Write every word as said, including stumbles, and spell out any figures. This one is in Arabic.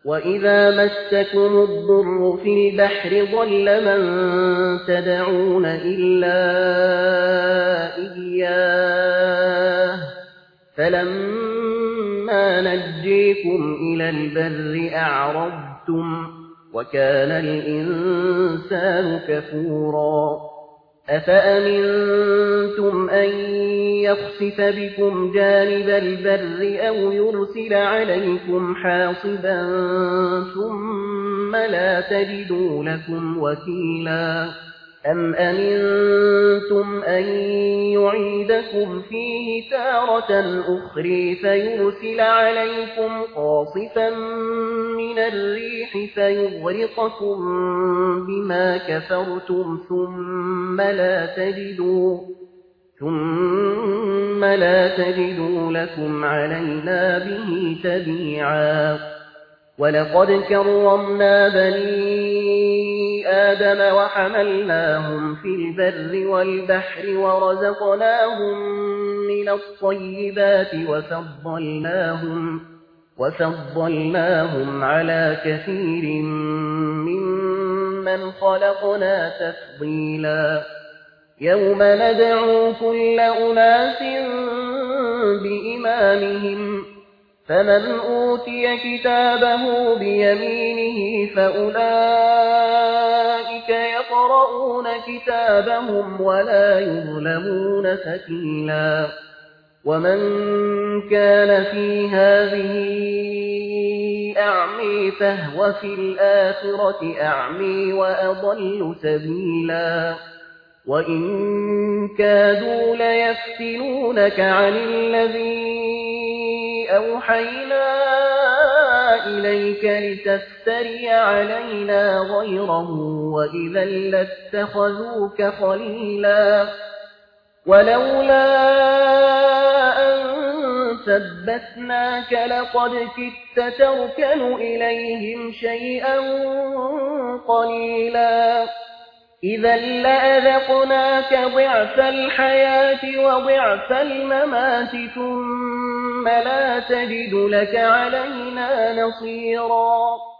وَإِذَا مَسَّكُمُ الضُّرُّ فِي الْبَحْرِ ضَلَّ مَن تَدْعُونَ إِلَّا إِيَّاهُ فَلَمَّا نَجَّيْكُمْ إِلَى الْبَرِّ أَعْرَضْتُمْ وَكَانَ الْإِنسَانُ كَفُورًا أَفَأَمِنْتُمْ أَنْ يَخْسِفَ بِكُمْ جَانِبَ الْبَرِّ أَوْ يُرْسِلَ عَلَيْكُمْ حَاصِبًا ثُمَّ لَا تَجِدُوا لَكُمْ وَكِيلًا أَمْ أَمِنْتُمْ أَنْ يُعِيدَكُمْ فِيهِ تَارَةً أُخْرَى فَيُرْسِلَ عَلَيْكُمْ قَاصِفًا مِنَ الرِّيحِ فَيُغْرِقَكُم بِمَا كَفَرْتُمْ ثُمَّ لَا تَجِدُوا ثُمَّ لَا تَجِدُوا لَكُمْ عَلَيْنَا بِهِ تَبِيعًا وَلَقَدْ كَرَّمْنَا بَنِي آدَمَ وَحَمَلْنَاهُمْ فِي الْبَرِّ وَالْبَحْرِ وَرَزَقْنَاهُم مِّنَ الطَّيِّبَاتِ وَفَضَّلْنَاهُمْ وَفَضَّلْنَاهُمْ عَلَى كَثِيرٍ مِّمَّنْ خَلَقْنَا تَفْضِيلًا يَوْمَ نَدْعُو كُلَّ أُنَاسٍ بِإِمَامِهِمْ فَمَنْ أُوتِيَ كِتَابَهُ بِيَمِينِهِ فَأُولَئِكَ يَقْرَؤُونَ كِتَابَهُمْ وَلَا يُظْلَمُونَ فَتِيلًا وَمَنْ كَانَ فِي هَذِهِ أَعْمَىٰ فَهُوَ فِي الْآخِرَةِ أَعْمَىٰ وَأَضَلُّ سَبِيلًا وَإِن كَادُوا لَيَفْتِنُونَكَ عَنِ الَّذِي أَوْحَيْنَا إِلَيْكَ لِتَفْتَرِيَ عَلَيْنَا غَيْرَهُ وَإِذًا لَّاتَّخَذُوكَ خَلِيلًا وَلَوْلَا أَن ثَبَّتْنَاكَ لَقَدْ كِدتَّ تَرْكَنُ إِلَيْهِمْ شَيْئًا قَلِيلًا إِذًا لَّأَذَقْنَاكَ ضِعْفَ الْحَيَاةِ وَضِعْفَ الْمَمَاتِ ثُمَّ لَا تَجِدُ لَكَ عَلَيْنَا نَصِيرًا